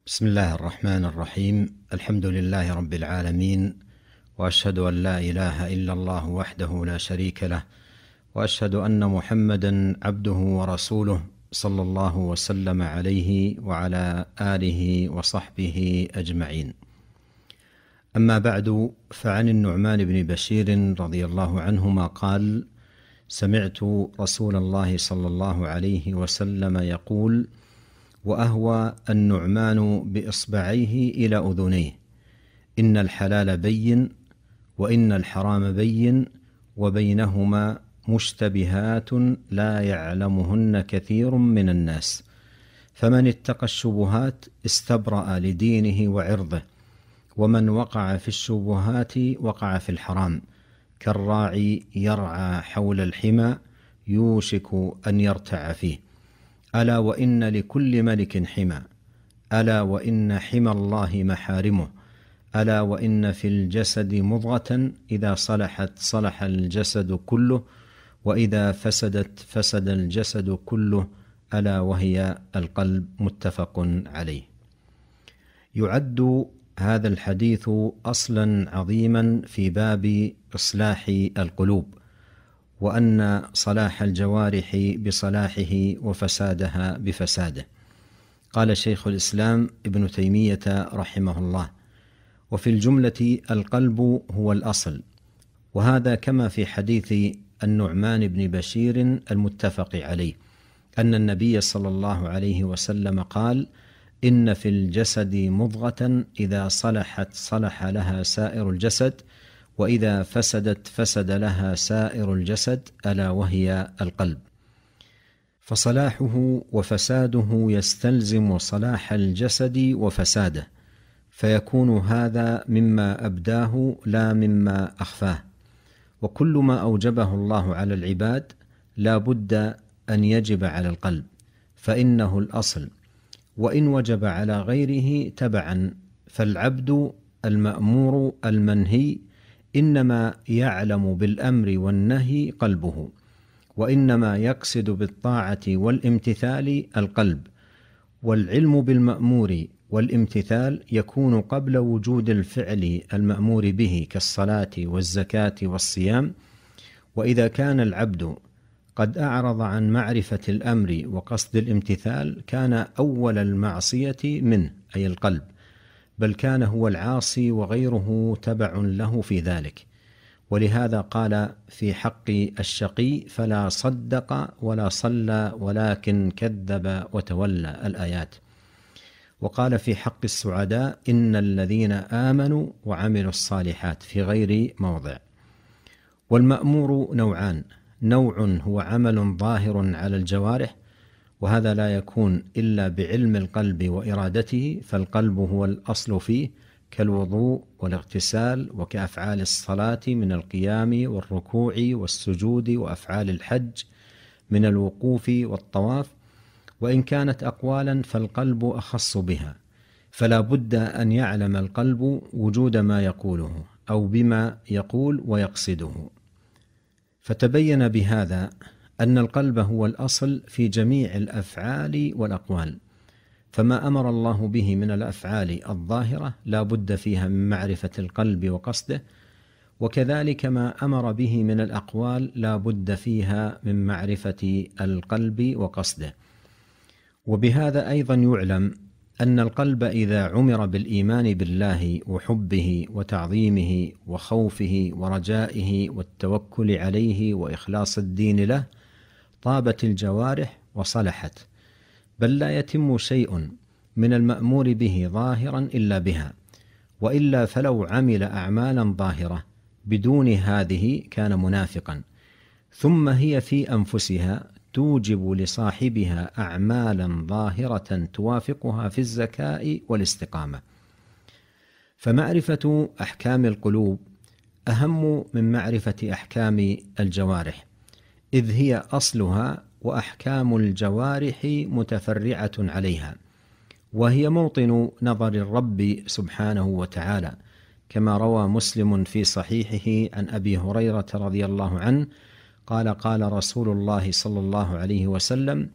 بسم الله الرحمن الرحيم. الحمد لله رب العالمين، وأشهد أن لا إله إلا الله وحده لا شريك له، وأشهد أن محمدا عبده ورسوله صلى الله وسلم عليه وعلى آله وصحبه أجمعين. أما بعد، فعن النعمان بن بشير رضي الله عنهما قال: سمعت رسول الله صلى الله عليه وسلم يقول: وأهوى النعمان بإصبعيه إلى أذنيه، إن الحلال بين وإن الحرام بين وبينهما مشتبهات لا يعلمهن كثير من الناس، فمن اتقى الشبهات استبرأ لدينه وعرضه، ومن وقع في الشبهات وقع في الحرام، كالراعي يرعى حول الحمى يوشك أن يرتع فيه. ألا وإن لكل ملك حمى، ألا وإن حمى الله محارمه، ألا وإن في الجسد مضغة إذا صلحت صلح الجسد كله، وإذا فسدت فسد الجسد كله، ألا وهي القلب. متفق عليه. يعد هذا الحديث أصلا عظيما في باب إصلاح القلوب، وأن صلاح الجوارح بصلاحه وفسادها بفساده. قال شيخ الإسلام ابن تيمية رحمه الله: وفي الجملة القلب هو الأصل، وهذا كما في حديث النعمان بن بشير المتفق عليه أن النبي صلى الله عليه وسلم قال: إن في الجسد مضغة إذا صلحت صلح لها سائر الجسد، وإذا فسدت فسد لها سائر الجسد، ألا وهي القلب. فصلاحه وفساده يستلزم صلاح الجسد وفساده، فيكون هذا مما أبداه لا مما أخفاه. وكل ما أوجبه الله على العباد لا بد أن يجب على القلب، فإنه الأصل، وإن وجب على غيره تبعا. فالعبد المأمور المنهي إنما يعلم بالأمر والنهي قلبه، وإنما يقصد بالطاعة والامتثال القلب. والعلم بالمأمور والامتثال يكون قبل وجود الفعل المأمور به كالصلاة والزكاة والصيام. وإذا كان العبد قد أعرض عن معرفة الأمر وقصد الامتثال، كان أول المعصية منه أي القلب، بل كان هو العاصي وغيره تبع له في ذلك. ولهذا قال في حق الشقي: فلا صدق ولا صلى ولكن كذب وتولى، الآيات. وقال في حق السعداء: إن الذين آمنوا وعملوا الصالحات، في غير موضع. والمأمور نوعان: نوع هو عمل ظاهر على الجوارح، وهذا لا يكون إلا بعلم القلب وإرادته، فالقلب هو الأصل فيه، كالوضوء والاغتسال، وكأفعال الصلاة من القيام والركوع والسجود، وأفعال الحج من الوقوف والطواف. وإن كانت أقوالا فالقلب أخص بها، فلا بد أن يعلم القلب وجود ما يقوله أو بما يقول ويقصده. فتبين بهذا أن القلب هو الأصل في جميع الأفعال والأقوال، فما أمر الله به من الأفعال الظاهرة لا بد فيها من معرفة القلب وقصده، وكذلك ما أمر به من الأقوال لا بد فيها من معرفة القلب وقصده. وبهذا أيضا يعلم أن القلب إذا عمر بالإيمان بالله وحبه وتعظيمه وخوفه ورجائه والتوكل عليه وإخلاص الدين له، طابت الجوارح وصلحت، بل لا يتم شيء من المأمور به ظاهرا إلا بها، وإلا فلو عمل أعمالا ظاهرة بدون هذه كان منافقا. ثم هي في أنفسها توجب لصاحبها أعمالا ظاهرة توافقها في الزكاء والاستقامة. فمعرفة أحكام القلوب أهم من معرفة أحكام الجوارح، إذ هي أصلها، وأحكام الجوارح متفرعة عليها، وهي موطن نظر الرب سبحانه وتعالى، كما روى مسلم في صحيحه عن أبي هريرة رضي الله عنه قال: قال رسول الله صلى الله عليه وسلم: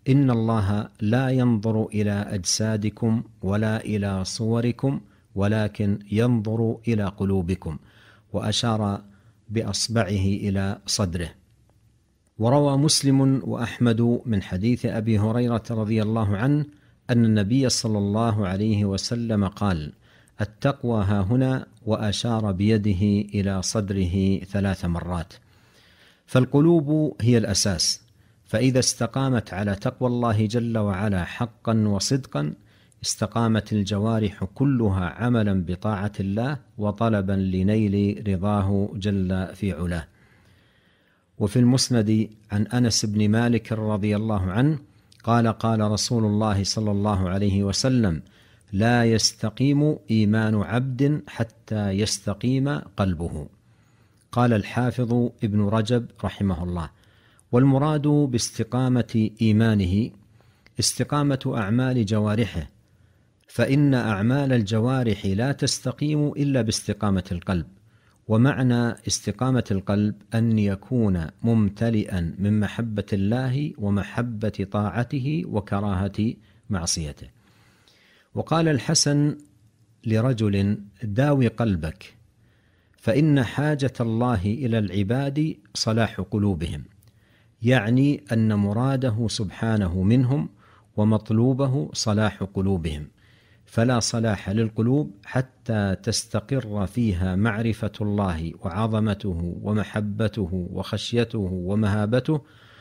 إن الله لا ينظر إلى أجسادكم ولا إلى صوركم ولكن ينظر إلى قلوبكم، وأشار بأصبعه إلى صدره. وروى مسلم وأحمد من حديث أبي هريرة رضي الله عنه أن النبي صلى الله عليه وسلم قال: التقوى هاهنا، وأشار بيده إلى صدره 3 مرات. فالقلوب هي الأساس، فإذا استقامت على تقوى الله جل وعلا حقا وصدقا استقامت الجوارح كلها عملا بطاعة الله وطلبا لنيل رضاه جل في علاه. وفي المسند عن أنس بن مالك رضي الله عنه قال: قال رسول الله صلى الله عليه وسلم: لا يستقيم إيمان عبد حتى يستقيم قلبه. قال الحافظ ابن رجب رحمه الله: والمراد باستقامة إيمانه استقامة أعمال جوارحه، فإن أعمال الجوارح لا تستقيم إلا باستقامة القلب. ومعنى استقامة القلب أن يكون ممتلئا من محبة الله ومحبة طاعته وكراهة معصيته. وقال الحسن لرجل: داوي قلبك، فإن حاجة الله إلى العباد صلاح قلوبهم، يعني أن مراده سبحانه منهم ومطلوبه صلاح قلوبهم، فلا صلاح للقلوب حتى تستقر فيها معرفة الله وعظمته ومحبته وخشيته ومهابته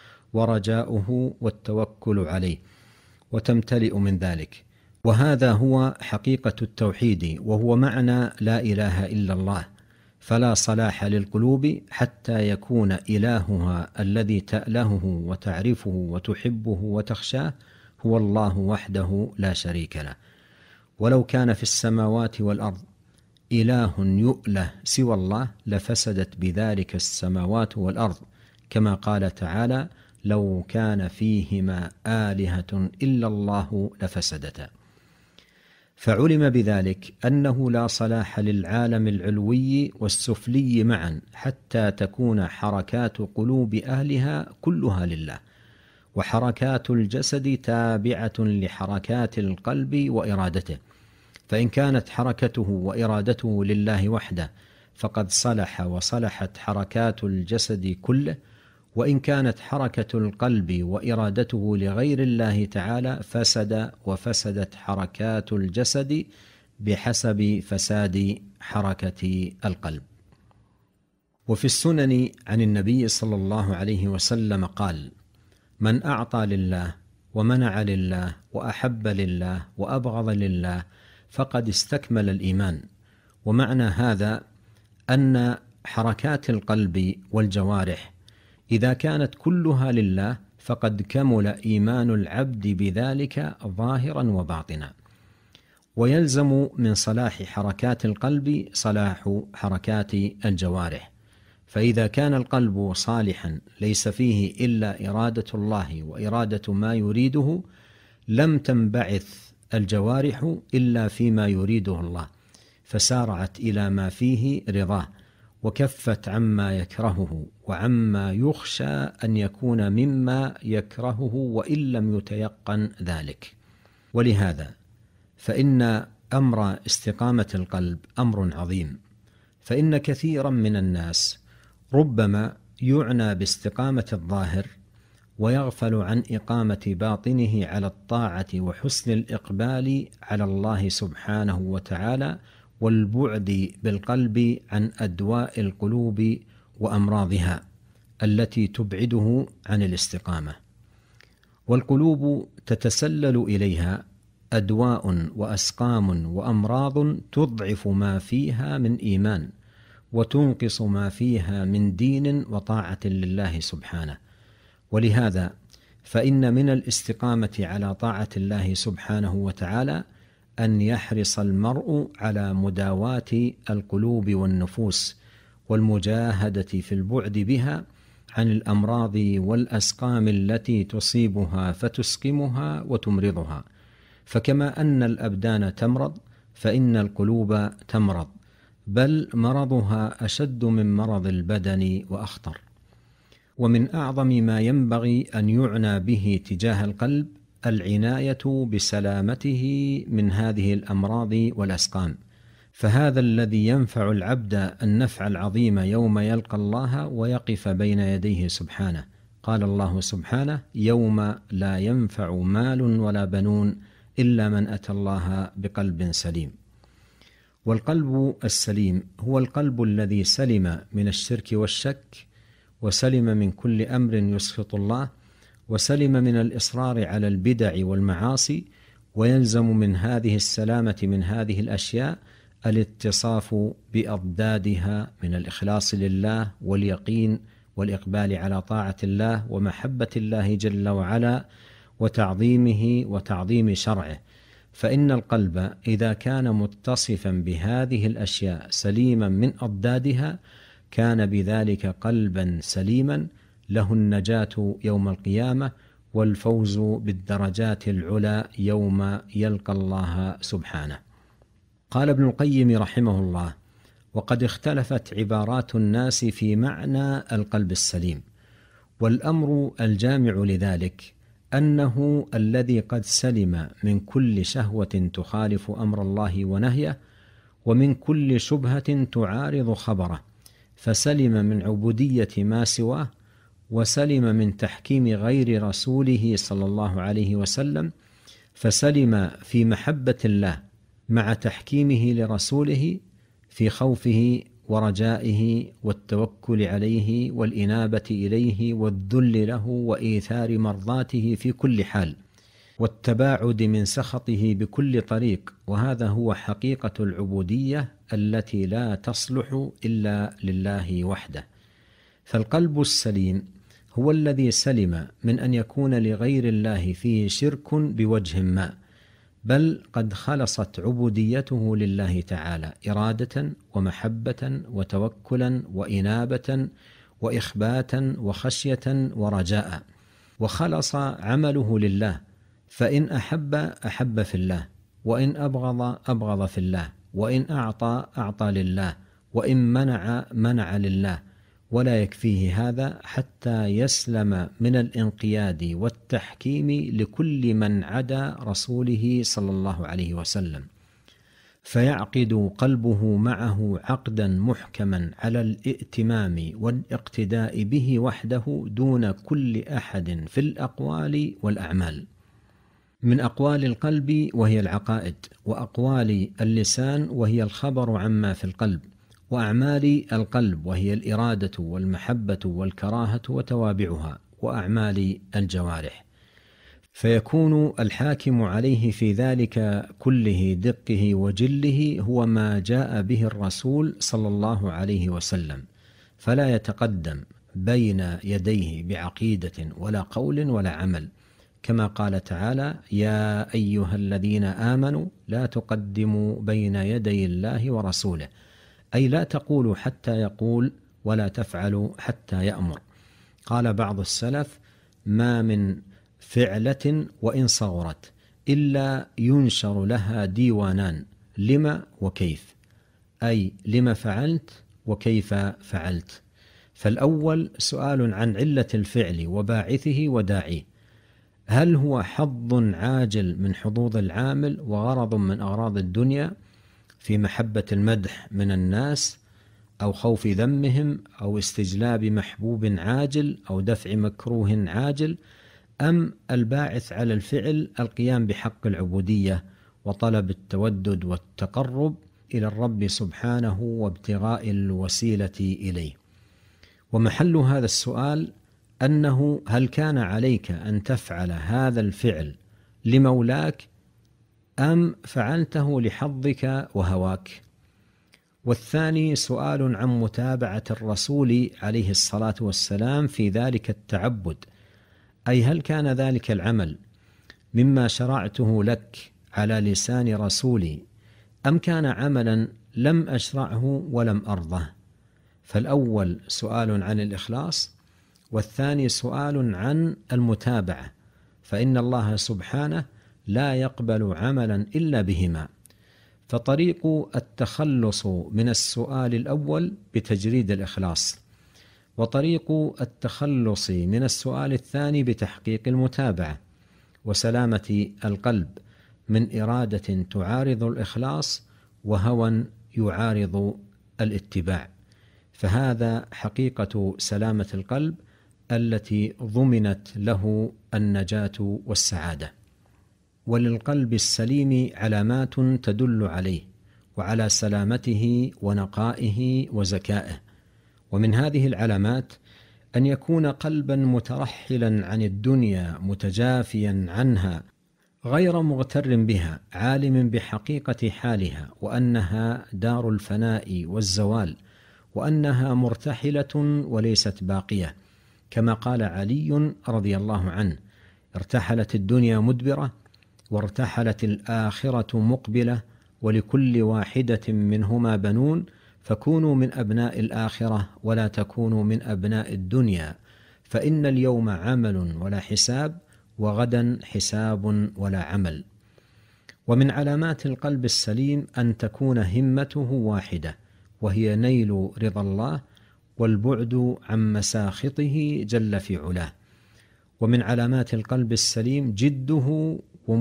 ورجاؤه والتوكل عليه، وتمتلئ من ذلك. وهذا هو حقيقة التوحيد، وهو معنى لا إله إلا الله. فلا صلاح للقلوب حتى يكون إلهها الذي تألهه وتعرفه وتحبه وتخشاه هو الله وحده لا شريك له. ولو كان في السماوات والأرض إله يؤله سوى الله لفسدت بذلك السماوات والأرض، كما قال تعالى: لو كان فيهما آلهة إلا الله لفسدتا. فعلم بذلك أنه لا صلاح للعالم العلوي والسفلي معا حتى تكون حركات قلوب أهلها كلها لله، وحركات الجسد تابعة لحركات القلب وإرادته. فإن كانت حركته وإرادته لله وحده فقد صلح وصلحت حركات الجسد كله، وإن كانت حركة القلب وإرادته لغير الله تعالى فسد وفسدت حركات الجسد بحسب فساد حركة القلب. وفي السنن عن النبي صلى الله عليه وسلم قال: من أعطى لله ومنع لله وأحب لله وأبغض لله فقد استكمل الإيمان. ومعنى هذا أن حركات القلب والجوارح إذا كانت كلها لله فقد كمل إيمان العبد بذلك ظاهرا وباطنا. ويلزم من صلاح حركات القلب صلاح حركات الجوارح، فإذا كان القلب صالحا ليس فيه إلا إرادة الله وإرادة ما يريده لم تنبعث الجوارح إلا فيما يريده الله، فسارعت إلى ما فيه رضاه، وكفت عما يكرهه وعما يخشى أن يكون مما يكرهه وإن لم يتيقن ذلك. ولهذا فإن أمر استقامة القلب أمر عظيم، فإن كثيرا من الناس ربما يعنى باستقامة الظاهر ويغفل عن إقامة باطنه على الطاعة وحسن الإقبال على الله سبحانه وتعالى والبعد بالقلب عن أدواء القلوب وأمراضها التي تبعده عن الاستقامة. والقلوب تتسلل إليها أدواء وأسقام وأمراض تضعف ما فيها من إيمان وتنقص ما فيها من دين وطاعة لله سبحانه. ولهذا فإن من الاستقامة على طاعة الله سبحانه وتعالى أن يحرص المرء على مداواة القلوب والنفوس والمجاهدة في البعد بها عن الأمراض والأسقام التي تصيبها فتسقمها وتمرضها. فكما أن الأبدان تمرض فإن القلوب تمرض، بل مرضها أشد من مرض البدن وأخطر. ومن أعظم ما ينبغي أن يعنى به تجاه القلب العناية بسلامته من هذه الأمراض والأسقام، فهذا الذي ينفع العبد النفع العظيم يوم يلقى الله ويقف بين يديه سبحانه. قال الله سبحانه: يوم لا ينفع مال ولا بنون إلا من أتى الله بقلب سليم. والقلب السليم هو القلب الذي سلم من الشرك والشك، وسلم من كل أمر يسخط الله، وسلم من الإصرار على البدع والمعاصي. ويلزم من هذه السلامة من هذه الأشياء الاتصاف بأضدادها من الإخلاص لله واليقين والإقبال على طاعة الله ومحبة الله جل وعلا وتعظيمه وتعظيم شرعه. فإن القلب إذا كان متصفا بهذه الأشياء سليما من أضدادها كان بذلك قلبا سليما له النجاة يوم القيامة والفوز بالدرجات العلى يوم يلقى الله سبحانه. قال ابن القيم رحمه الله: وقد اختلفت عبارات الناس في معنى القلب السليم، والأمر الجامع لذلك أنه الذي قد سلم من كل شهوة تخالف أمر الله ونهيه، ومن كل شبهة تعارض خبره، فسلم من عبودية ما سواه، وسلم من تحكيم غير رسوله صلى الله عليه وسلم، فسلم في محبة الله مع تحكيمه لرسوله، في خوفه ورجائه والتوكل عليه والإنابة إليه والذل له وإيثار مرضاته في كل حال، والتباعد من سخطه بكل طريق. وهذا هو حقيقة العبودية التي لا تصلح إلا لله وحده. فالقلب السليم هو الذي سلم من أن يكون لغير الله فيه شرك بوجه ما، بل قد خلصت عبوديته لله تعالى إرادة ومحبة وتوكلا وإنابة وإخباتا وخشية ورجاء، وخلص عمله لله، فإن أحب أحب في الله، وإن أبغض أبغض في الله، وإن أعطى أعطى لله، وإن منع منع لله. ولا يكفيه هذا حتى يسلم من الانقياد والتحكيم لكل من عدا رسوله صلى الله عليه وسلم، فيعقد قلبه معه عقدا محكما على الائتمام والاقتداء به وحده دون كل أحد في الأقوال والأعمال. من أقوال القلب وهي العقائد، وأقوال اللسان وهي الخبر عما في القلب، وأعمال القلب وهي الإرادة والمحبة والكراهة وتوابعها، وأعمال الجوارح. فيكون الحاكم عليه في ذلك كله دقه وجله هو ما جاء به الرسول صلى الله عليه وسلم، فلا يتقدم بين يديه بعقيدة ولا قول ولا عمل، كما قال تعالى: يا أيها الذين آمنوا لا تقدموا بين يدي الله ورسوله، أي لا تقولوا حتى يقول، ولا تفعلوا حتى يأمر. قال بعض السلف: ما من فعلة وإن صغرت إلا ينشر لها ديوانان، لما وكيف، أي لما فعلت وكيف فعلت. فالأول سؤال عن علة الفعل وباعثه وداعيه، هل هو حظ عاجل من حظوظ العامل وغرض من أغراض الدنيا في محبة المدح من الناس أو خوف ذمهم أو استجلاب محبوب عاجل أو دفع مكروه عاجل، أم الباعث على الفعل القيام بحق العبودية وطلب التودد والتقرب إلى الرب سبحانه وابتغاء الوسيلة إليه؟ ومحل هذا السؤال أنه هل كان عليك أن تفعل هذا الفعل لمولاك أم فعلته لحظك وهواك؟ والثاني سؤال عن متابعة الرسول عليه الصلاة والسلام في ذلك التعبد، أي هل كان ذلك العمل مما شرعته لك على لسان رسولي أم كان عملا لم أشرعه ولم أرضه؟ فالأول سؤال عن الإخلاص، والثاني سؤال عن المتابعة، فإن الله سبحانه لا يقبل عملا إلا بهما. فطريق التخلص من السؤال الأول بتجريد الإخلاص، وطريق التخلص من السؤال الثاني بتحقيق المتابعة وسلامة القلب من إرادة تعارض الإخلاص وهوى يعارض الاتباع، فهذا حقيقة سلامة القلب التي ضمنت له النجاة والسعادة. وللقلب السليم علامات تدل عليه وعلى سلامته ونقائه وزكائه، ومن هذه العلامات أن يكون قلبا مترحلا عن الدنيا متجافيا عنها غير مغتر بها، عالم بحقيقة حالها وأنها دار الفناء والزوال، وأنها مرتحلة وليست باقية، كما قال علي رضي الله عنه: ارتحلت الدنيا مدبرة وارتحلت الآخرة مقبلة، ولكل واحدة منهما بنون، فكونوا من أبناء الآخرة ولا تكونوا من أبناء الدنيا، فإن اليوم عمل ولا حساب، وغدا حساب ولا عمل. ومن علامات القلب السليم أن تكون همته واحدة، وهي نيل رضا الله والبعد عن مساخطه جل في علاه. ومن علامات القلب السليم جده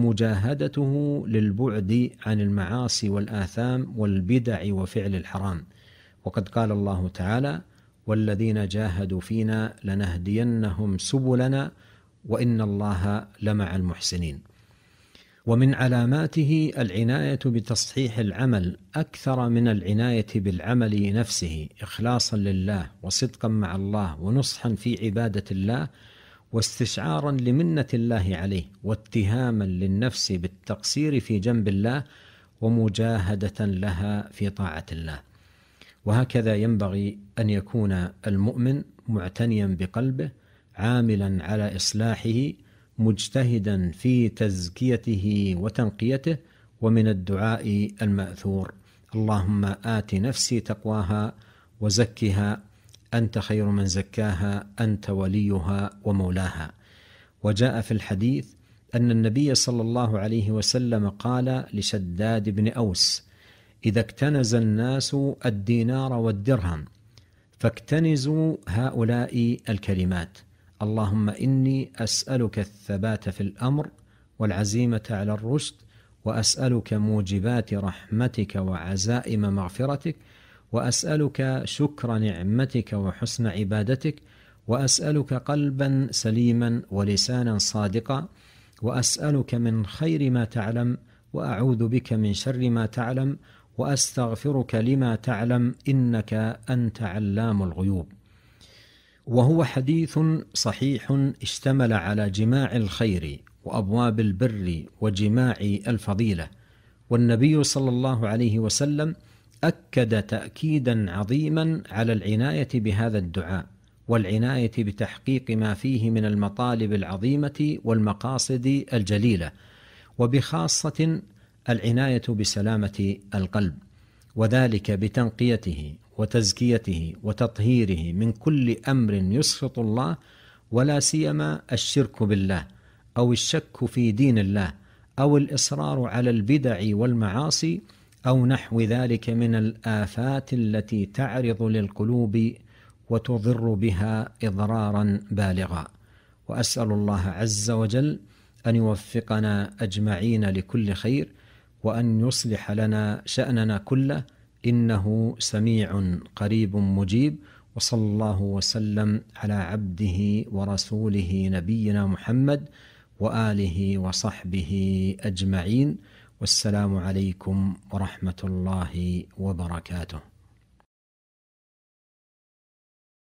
ومجاهدته للبعد عن المعاصي والآثام والبدع وفعل الحرام، وقد قال الله تعالى: والذين جاهدوا فينا لنهدينهم سبلنا وإن الله لمع المحسنين. ومن علاماته العناية بتصحيح العمل أكثر من العناية بالعمل نفسه، إخلاصا لله وصدقا مع الله ونصحا في عبادة الله واستشعارا لمنة الله عليه، واتهاما للنفس بالتقصير في جنب الله ومجاهدة لها في طاعة الله. وهكذا ينبغي أن يكون المؤمن معتنيا بقلبه، عاملا على إصلاحه، مجتهدا في تزكيته وتنقيته. ومن الدعاء المأثور: اللهم آت نفسي تقواها وزكها أنت خير من زكاها أنت وليها ومولاها. وجاء في الحديث أن النبي صلى الله عليه وسلم قال لشداد بن أوس: إذا اكتنز الناس الدينار والدرهم فاكتنزوا هؤلاء الكلمات: اللهم إني أسألك الثبات في الأمر والعزيمة على الرشد، وأسألك موجبات رحمتك وعزائم مغفرتك، وأسألك شكر نعمتك وحسن عبادتك، وأسألك قلبا سليما ولسانا صادقا، وأسألك من خير ما تعلم، وأعوذ بك من شر ما تعلم، وأستغفرك لما تعلم إنك أنت علام الغيوب. وهو حديث صحيح اشتمل على جماع الخير وأبواب البر وجماع الفضيلة، والنبي صلى الله عليه وسلم أكد تأكيدا عظيما على العناية بهذا الدعاء، والعناية بتحقيق ما فيه من المطالب العظيمة والمقاصد الجليلة، وبخاصة العناية بسلامة القلب، وذلك بتنقيته وتزكيته وتطهيره من كل أمر يسخط الله، ولا سيما الشرك بالله أو الشك في دين الله أو الإصرار على البدع والمعاصي أو نحو ذلك من الآفات التي تعرض للقلوب وتضر بها إضرارا بالغا. وأسأل الله عز وجل أن يوفقنا أجمعين لكل خير، وأن يصلح لنا شأننا كله، إنه سميع قريب مجيب. وصلى الله وسلم على عبده ورسوله نبينا محمد وآله وصحبه أجمعين، والسلام عليكم ورحمة الله وبركاته.